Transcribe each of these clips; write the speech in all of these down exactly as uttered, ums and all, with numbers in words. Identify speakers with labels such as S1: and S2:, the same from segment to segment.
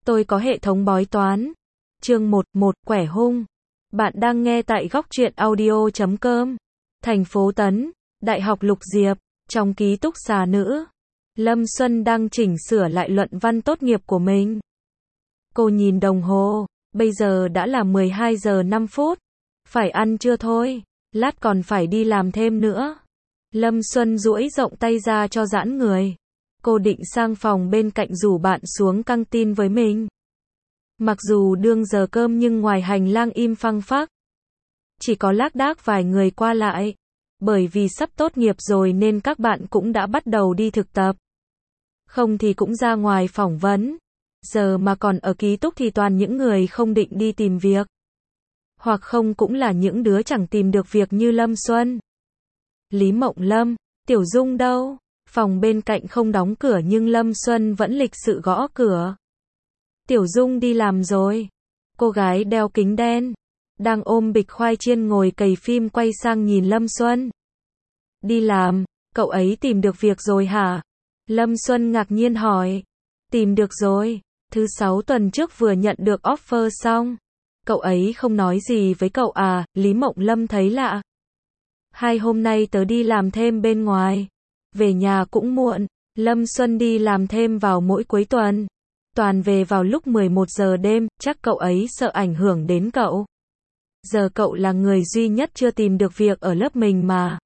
S1: Tôi có hệ thống bói toán. Chương một, một, quẻ hung. Bạn đang nghe tại góc truyện audio chấm com. Thành phố Tấn, Đại học Lục Diệp, trong ký túc xá nữ. Lâm Xuân đang chỉnh sửa lại luận văn tốt nghiệp của mình. Cô nhìn đồng hồ, bây giờ đã là mười hai giờ năm phút. Phải ăn trưa thôi, lát còn phải đi làm thêm nữa. Lâm Xuân duỗi rộng tay ra cho giãn người. Cô định sang phòng bên cạnh rủ bạn xuống căng tin với mình. Mặc dù đương giờ cơm nhưng ngoài hành lang im phăng phắc. Chỉ có lác đác vài người qua lại. Bởi vì sắp tốt nghiệp rồi nên các bạn cũng đã bắt đầu đi thực tập. Không thì cũng ra ngoài phỏng vấn. Giờ mà còn ở ký túc thì toàn những người không định đi tìm việc. Hoặc không cũng là những đứa chẳng tìm được việc như Lâm Xuân. Lý Mộng Lâm, Tiểu Dung đâu? Phòng bên cạnh không đóng cửa nhưng Lâm Xuân vẫn lịch sự gõ cửa. Tiểu Dung đi làm rồi. Cô gái đeo kính đen, đang ôm bịch khoai chiên ngồi cày phim quay sang nhìn Lâm Xuân. Đi làm, cậu ấy tìm được việc rồi hả? Lâm Xuân ngạc nhiên hỏi. Tìm được rồi, thứ sáu tuần trước vừa nhận được offer xong. Cậu ấy không nói gì với cậu à? Lý Mộng Lâm thấy lạ. Hai hôm nay tớ đi làm thêm bên ngoài. Về nhà cũng muộn. Lâm Xuân đi làm thêm vào mỗi cuối tuần. Toàn về vào lúc mười một giờ đêm, chắc cậu ấy sợ ảnh hưởng đến cậu. Giờ cậu là người duy nhất chưa tìm được việc ở lớp mình mà.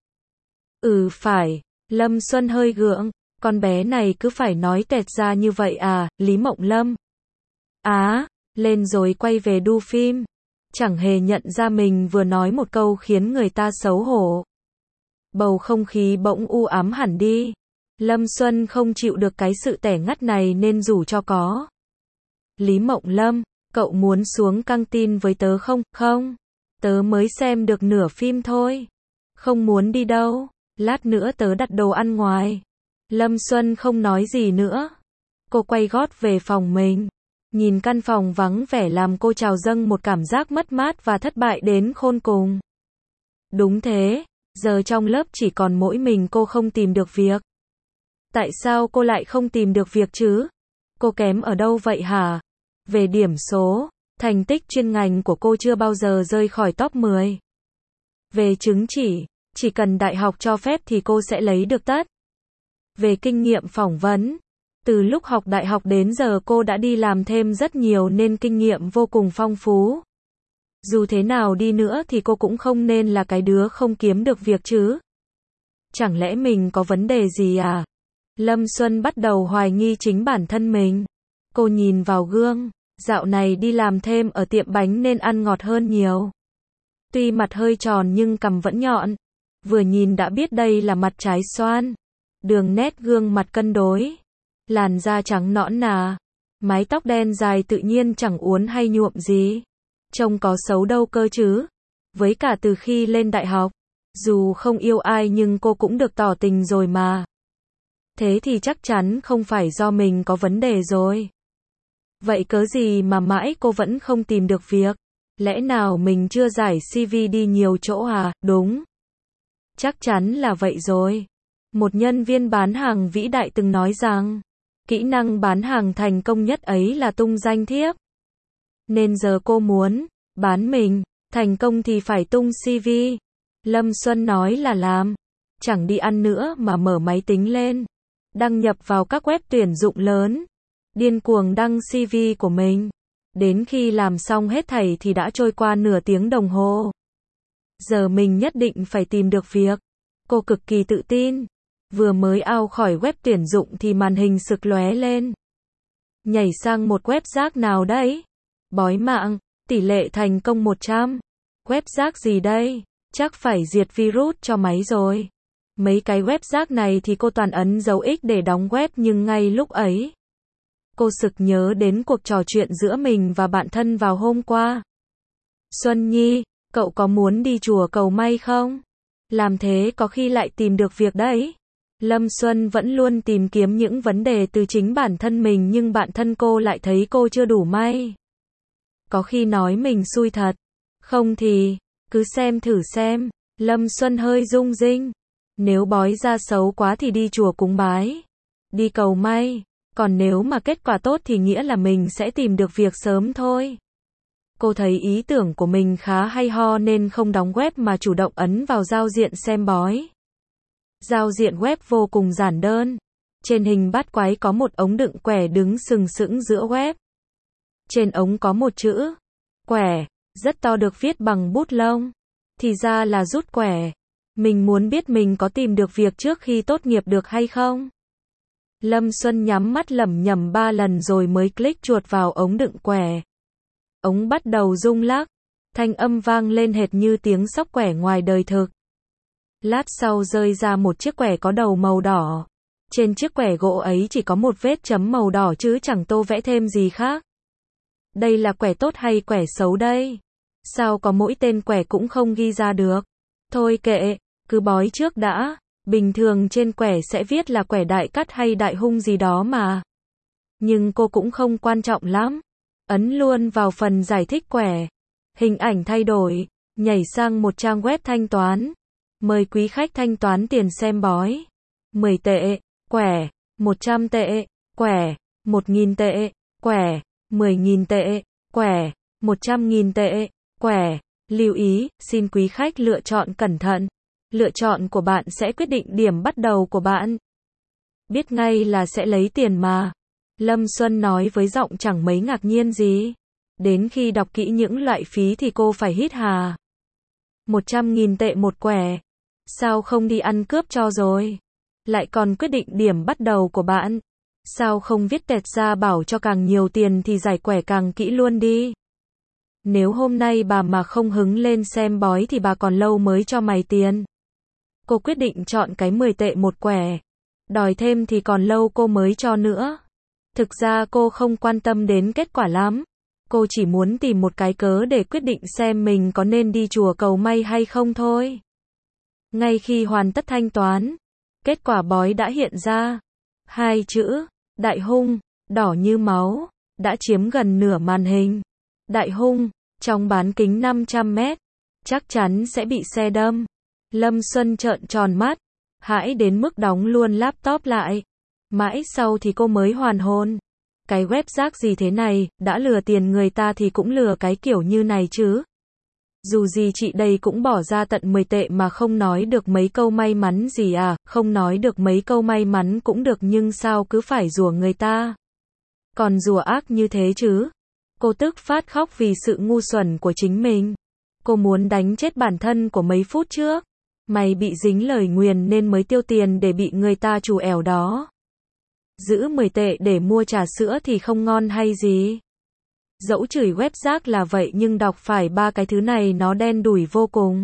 S1: Ừ phải, Lâm Xuân hơi gượng, con bé này cứ phải nói tẹt ra như vậy à? Lý Mộng Lâm. Á, lên rồi quay về đu phim. Chẳng hề nhận ra mình vừa nói một câu khiến người ta xấu hổ. Bầu không khí bỗng u ám hẳn đi. Lâm Xuân không chịu được cái sự tẻ ngắt này nên rủ cho có. Lý Mộng Lâm, cậu muốn xuống căng tin với tớ không? Không, tớ mới xem được nửa phim thôi. Không muốn đi đâu, lát nữa tớ đặt đồ ăn ngoài. Lâm Xuân không nói gì nữa. Cô quay gót về phòng mình. Nhìn căn phòng vắng vẻ làm cô trào dâng một cảm giác mất mát và thất bại đến khôn cùng. Đúng thế, giờ trong lớp chỉ còn mỗi mình cô không tìm được việc. Tại sao cô lại không tìm được việc chứ? Cô kém ở đâu vậy hả? Về điểm số, thành tích chuyên ngành của cô chưa bao giờ rơi khỏi top mười. Về chứng chỉ, chỉ cần đại học cho phép thì cô sẽ lấy được tất. Về kinh nghiệm phỏng vấn, từ lúc học đại học đến giờ cô đã đi làm thêm rất nhiều nên kinh nghiệm vô cùng phong phú. Dù thế nào đi nữa thì cô cũng không nên là cái đứa không kiếm được việc chứ. Chẳng lẽ mình có vấn đề gì à? Lâm Xuân bắt đầu hoài nghi chính bản thân mình. Cô nhìn vào gương, dạo này đi làm thêm ở tiệm bánh nên ăn ngọt hơn nhiều. Tuy mặt hơi tròn nhưng cằm vẫn nhọn. Vừa nhìn đã biết đây là mặt trái xoan. Đường nét gương mặt cân đối. Làn da trắng nõn nà. Mái tóc đen dài tự nhiên chẳng uốn hay nhuộm gì. Trông có xấu đâu cơ chứ. Với cả từ khi lên đại học, dù không yêu ai nhưng cô cũng được tỏ tình rồi mà. Thế thì chắc chắn không phải do mình có vấn đề rồi. Vậy cớ gì mà mãi cô vẫn không tìm được việc? Lẽ nào mình chưa giải xê vê đi nhiều chỗ à? Đúng. Chắc chắn là vậy rồi. Một nhân viên bán hàng vĩ đại từng nói rằng, kỹ năng bán hàng thành công nhất ấy là tung danh thiếp. Nên giờ cô muốn bán mình thành công thì phải tung xê vê. Lâm Xuân nói là làm. Chẳng đi ăn nữa mà mở máy tính lên. Đăng nhập vào các web tuyển dụng lớn. Điên cuồng đăng xê vê của mình. Đến khi làm xong hết thảy thì đã trôi qua nửa tiếng đồng hồ. Giờ mình nhất định phải tìm được việc. Cô cực kỳ tự tin. Vừa mới out khỏi web tuyển dụng thì màn hình sực lóe lên. Nhảy sang một web rác nào đấy? Bói mạng, tỷ lệ thành công một trăm. Web rác gì đây? Chắc phải diệt virus cho máy rồi. Mấy cái web rác này thì cô toàn ấn dấu X để đóng web nhưng ngay lúc ấy. Cô sực nhớ đến cuộc trò chuyện giữa mình và bạn thân vào hôm qua. Xuân Nhi, cậu có muốn đi chùa cầu may không? Làm thế có khi lại tìm được việc đấy. Lâm Xuân vẫn luôn tìm kiếm những vấn đề từ chính bản thân mình nhưng bạn thân cô lại thấy cô chưa đủ may. Có khi nói mình xui thật. Không thì, cứ xem thử xem. Lâm Xuân hơi rung rinh. Nếu bói ra xấu quá thì đi chùa cúng bái. Đi cầu may. Còn nếu mà kết quả tốt thì nghĩa là mình sẽ tìm được việc sớm thôi. Cô thấy ý tưởng của mình khá hay ho nên không đóng web mà chủ động ấn vào giao diện xem bói. Giao diện web vô cùng giản đơn. Trên hình bát quái có một ống đựng quẻ đứng sừng sững giữa web. Trên ống có một chữ quẻ, rất to được viết bằng bút lông. Thì ra là rút quẻ. Mình muốn biết mình có tìm được việc trước khi tốt nghiệp được hay không. Lâm Xuân nhắm mắt lẩm nhẩm ba lần rồi mới click chuột vào ống đựng quẻ. Ống bắt đầu rung lắc. Thanh âm vang lên hệt như tiếng xóc quẻ ngoài đời thực. Lát sau rơi ra một chiếc quẻ có đầu màu đỏ. Trên chiếc quẻ gỗ ấy chỉ có một vết chấm màu đỏ chứ chẳng tô vẽ thêm gì khác. Đây là quẻ tốt hay quẻ xấu đây? Sao có mỗi tên quẻ cũng không ghi ra được? Thôi kệ, cứ bói trước đã. Bình thường trên quẻ sẽ viết là quẻ đại cát hay đại hung gì đó mà. Nhưng cô cũng không quan trọng lắm. Ấn luôn vào phần giải thích quẻ. Hình ảnh thay đổi, nhảy sang một trang web thanh toán. Mời quý khách thanh toán tiền xem bói. mười tệ, quẻ, một trăm tệ, quẻ, một nghìn tệ, quẻ, mười nghìn tệ, quẻ, một trăm nghìn tệ, quẻ. Lưu ý, xin quý khách lựa chọn cẩn thận. Lựa chọn của bạn sẽ quyết định điểm bắt đầu của bạn. Biết ngay là sẽ lấy tiền mà. Lâm Xuân nói với giọng chẳng mấy ngạc nhiên gì. Đến khi đọc kỹ những loại phí thì cô phải hít hà. một trăm nghìn tệ một quẻ. Sao không đi ăn cướp cho rồi? Lại còn quyết định điểm bắt đầu của bạn. Sao không viết tẹt ra bảo cho càng nhiều tiền thì giải quẻ càng kỹ luôn đi. Nếu hôm nay bà mà không hứng lên xem bói thì bà còn lâu mới cho mày tiền. Cô quyết định chọn cái mười tệ một quẻ. Đòi thêm thì còn lâu cô mới cho nữa. Thực ra cô không quan tâm đến kết quả lắm. Cô chỉ muốn tìm một cái cớ để quyết định xem mình có nên đi chùa cầu may hay không thôi. Ngay khi hoàn tất thanh toán, kết quả bói đã hiện ra. Hai chữ, đại hung, đỏ như máu, đã chiếm gần nửa màn hình. Đại hung, trong bán kính năm trăm mét, chắc chắn sẽ bị xe đâm. Lâm Xuân trợn tròn mắt, hãi đến mức đóng luôn laptop lại. Mãi sau thì cô mới hoàn hồn. Cái web rác gì thế này, đã lừa tiền người ta thì cũng lừa cái kiểu như này chứ. Dù gì chị đây cũng bỏ ra tận mười tệ mà không nói được mấy câu may mắn gì à, không nói được mấy câu may mắn cũng được nhưng sao cứ phải rủa người ta. Còn rủa ác như thế chứ. Cô tức phát khóc vì sự ngu xuẩn của chính mình. Cô muốn đánh chết bản thân của mấy phút trước. Mày bị dính lời nguyền nên mới tiêu tiền để bị người ta trù ẻo đó. Giữ mười tệ để mua trà sữa thì không ngon hay gì. Dẫu chửi web rác là vậy nhưng đọc phải ba cái thứ này nó đen đủi vô cùng.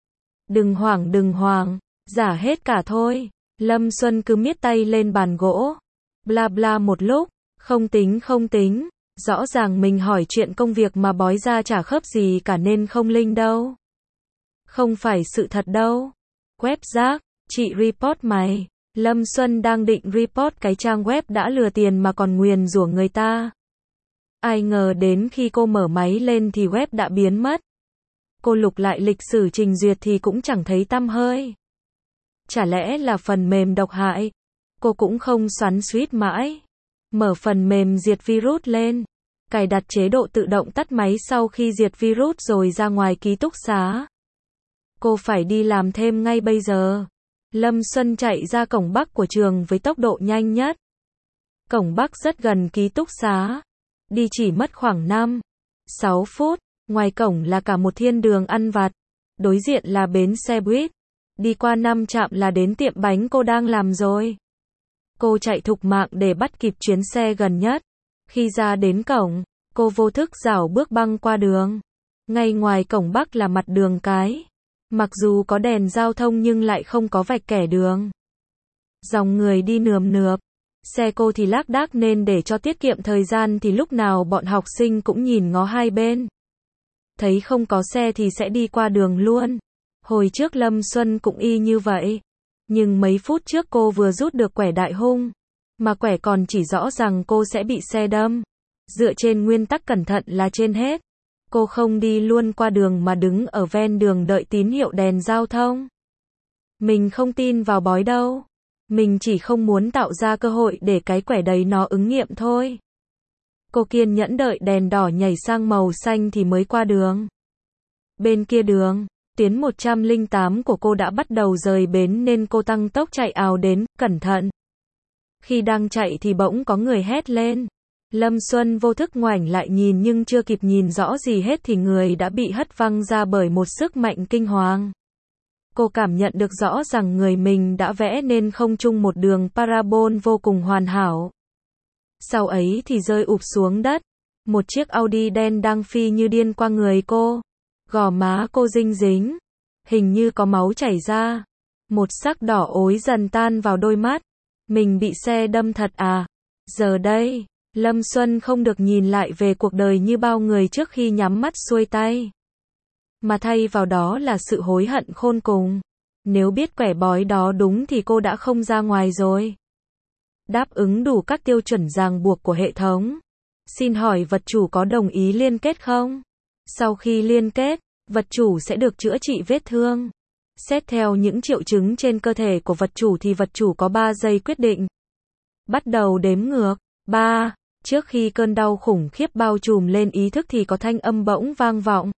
S1: Đừng hoảng đừng hoảng, giả hết cả thôi. Lâm Xuân cứ miết tay lên bàn gỗ. Bla bla một lúc, không tính không tính. Rõ ràng mình hỏi chuyện công việc mà bói ra chả khớp gì cả nên không linh đâu. Không phải sự thật đâu. Web rác, chị report mày. Lâm Xuân đang định report cái trang web đã lừa tiền mà còn nguyền rủa người ta. Ai ngờ đến khi cô mở máy lên thì web đã biến mất. Cô lục lại lịch sử trình duyệt thì cũng chẳng thấy tăm hơi. Chả lẽ là phần mềm độc hại? Cô cũng không xoắn xuýt mãi. Mở phần mềm diệt virus lên. Cài đặt chế độ tự động tắt máy sau khi diệt virus rồi ra ngoài ký túc xá. Cô phải đi làm thêm ngay bây giờ. Lâm Xuân chạy ra cổng Bắc của trường với tốc độ nhanh nhất. Cổng Bắc rất gần ký túc xá. Đi chỉ mất khoảng năm, sáu phút. Ngoài cổng là cả một thiên đường ăn vặt. Đối diện là bến xe buýt. Đi qua năm trạm là đến tiệm bánh cô đang làm rồi. Cô chạy thục mạng để bắt kịp chuyến xe gần nhất. Khi ra đến cổng, cô vô thức rảo bước băng qua đường. Ngay ngoài cổng Bắc là mặt đường cái. Mặc dù có đèn giao thông nhưng lại không có vạch kẻ đường. Dòng người đi nườm nượp. Xe cô thì lác đác nên để cho tiết kiệm thời gian thì lúc nào bọn học sinh cũng nhìn ngó hai bên. Thấy không có xe thì sẽ đi qua đường luôn. Hồi trước Lâm Xuân cũng y như vậy. Nhưng mấy phút trước cô vừa rút được quẻ đại hung. Mà quẻ còn chỉ rõ rằng cô sẽ bị xe đâm. Dựa trên nguyên tắc cẩn thận là trên hết. Cô không đi luôn qua đường mà đứng ở ven đường đợi tín hiệu đèn giao thông. Mình không tin vào bói đâu. Mình chỉ không muốn tạo ra cơ hội để cái quẻ đấy nó ứng nghiệm thôi. Cô kiên nhẫn đợi đèn đỏ nhảy sang màu xanh thì mới qua đường. Bên kia đường, tuyến một trăm lẻ tám của cô đã bắt đầu rời bến nên cô tăng tốc chạy ào đến, cẩn thận. Khi đang chạy thì bỗng có người hét lên. Lâm Xuân vô thức ngoảnh lại nhìn nhưng chưa kịp nhìn rõ gì hết thì người đã bị hất văng ra bởi một sức mạnh kinh hoàng. Cô cảm nhận được rõ rằng người mình đã vẽ nên không trung một đường parabol vô cùng hoàn hảo. Sau ấy thì rơi ụp xuống đất. Một chiếc Audi đen đang phi như điên qua người cô. Gò má cô dinh dính. Hình như có máu chảy ra. Một sắc đỏ ối dần tan vào đôi mắt. Mình bị xe đâm thật à? Giờ đây, Lâm Xuân không được nhìn lại về cuộc đời như bao người trước khi nhắm mắt xuôi tay. Mà thay vào đó là sự hối hận khôn cùng. Nếu biết quẻ bói đó đúng thì cô đã không ra ngoài rồi. Đáp ứng đủ các tiêu chuẩn ràng buộc của hệ thống. Xin hỏi vật chủ có đồng ý liên kết không? Sau khi liên kết, vật chủ sẽ được chữa trị vết thương. Xét theo những triệu chứng trên cơ thể của vật chủ thì vật chủ có ba giây quyết định. Bắt đầu đếm ngược. ba. Trước khi cơn đau khủng khiếp bao trùm lên ý thức thì có thanh âm bỗng vang vọng.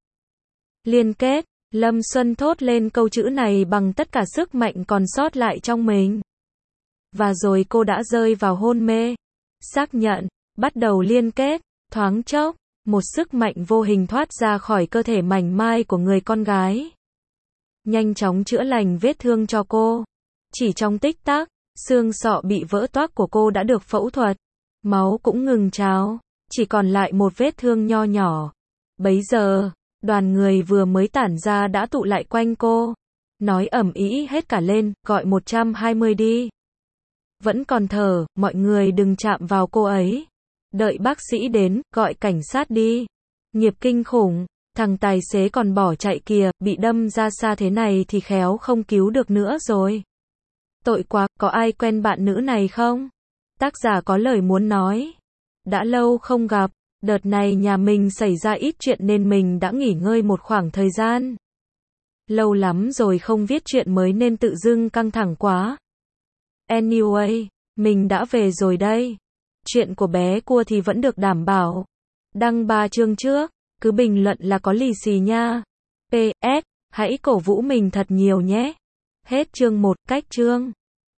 S1: Liên kết. Lâm Xuân thốt lên câu chữ này bằng tất cả sức mạnh còn sót lại trong mình. Và rồi cô đã rơi vào hôn mê. Xác nhận. Bắt đầu liên kết. Thoáng chốc, một sức mạnh vô hình thoát ra khỏi cơ thể mảnh mai của người con gái. Nhanh chóng chữa lành vết thương cho cô. Chỉ trong tích tắc, xương sọ bị vỡ toác của cô đã được phẫu thuật. Máu cũng ngừng trào. Chỉ còn lại một vết thương nho nhỏ. Bấy giờ, đoàn người vừa mới tản ra đã tụ lại quanh cô. Nói ầm ĩ hết cả lên, gọi một trăm hai mươi đi. Vẫn còn thở, mọi người đừng chạm vào cô ấy. Đợi bác sĩ đến, gọi cảnh sát đi. Nghiệp kinh khủng, thằng tài xế còn bỏ chạy kìa, bị đâm ra xa thế này thì khéo không cứu được nữa rồi. Tội quá, có ai quen bạn nữ này không? Tác giả có lời muốn nói. Đã lâu không gặp, đợt này nhà mình xảy ra ít chuyện nên mình đã nghỉ ngơi một khoảng thời gian. Lâu lắm rồi không viết chuyện mới nên tự dưng căng thẳng quá. Anyway, mình đã về rồi đây. Chuyện của bé cua thì vẫn được đảm bảo. Đăng ba chương trước, cứ bình luận là có lì xì nha. pê ét, hãy cổ vũ mình thật nhiều nhé. Hết chương một, cách chương.